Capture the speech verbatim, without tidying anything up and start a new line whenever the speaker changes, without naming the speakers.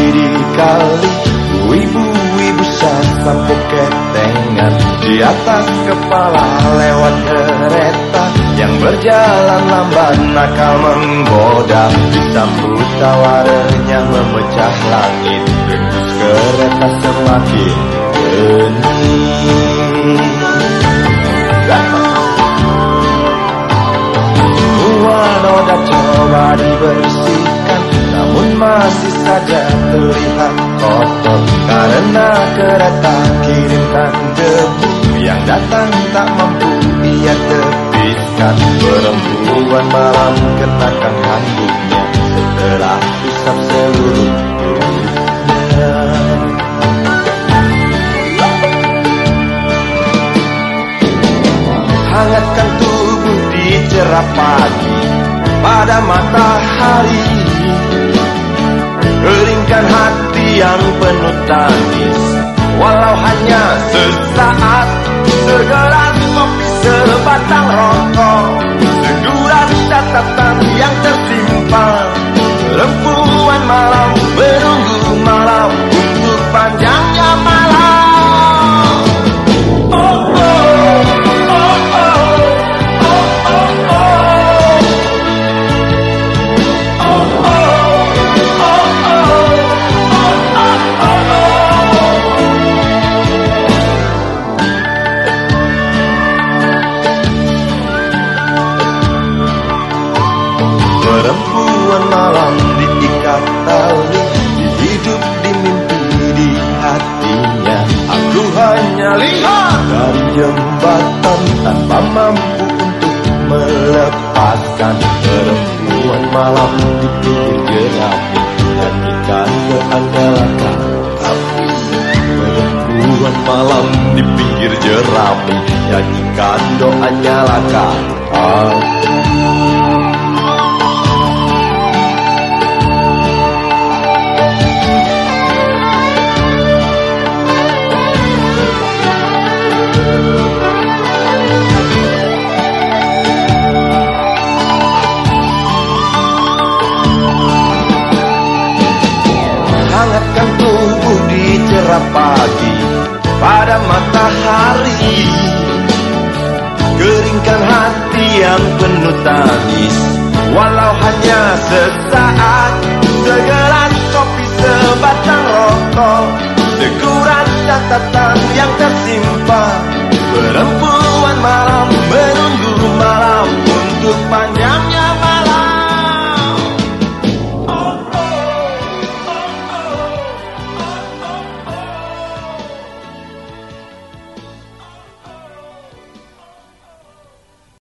di kali, ibu-ibu sampo ketengan di atas kepala lewat kereta yang berjalan lambat nakal menggoda. Disambut tawarannya memecah langit, dembus kereta semakin bening. Noda coba dibersihkan, namun masih saja terlihat kotor karena kereta kirimkan debu yang datang tak mampu ia tepiskan. Perempuan malam kenakan handuknya setelah usap seluruh tubuhnya. Hangatkan tubuh di cerah pagi pada matahari, keringkan hati yang penuh tangis, walau hanya sesaat. Segelas kopi, sebatang rokok, segurat catatan yang tersimpan. Perempuan malam menunggu malam untuk panjangnya malam. Oh, oh. Perempuan malam diikat tali, hidup di mimpi di hatinya. Aku hanya lihat dari jembatan tanpa mampu untuk melepaskan. Perempuan malam di pinggir jerami, nyanyikan keandalaka api. Perempuan malam di pinggir jerami, nyanyikan doa nyalakan api. Hangatkan tubuh di cerah pagi pada matahari, keringkan hati yang penuh tangis, walau hanya sesaat. Segelas kopi, sebatang rokok, segurat catatan yang tersimpan. Perempuan malam menunggu malam untuk panjangnya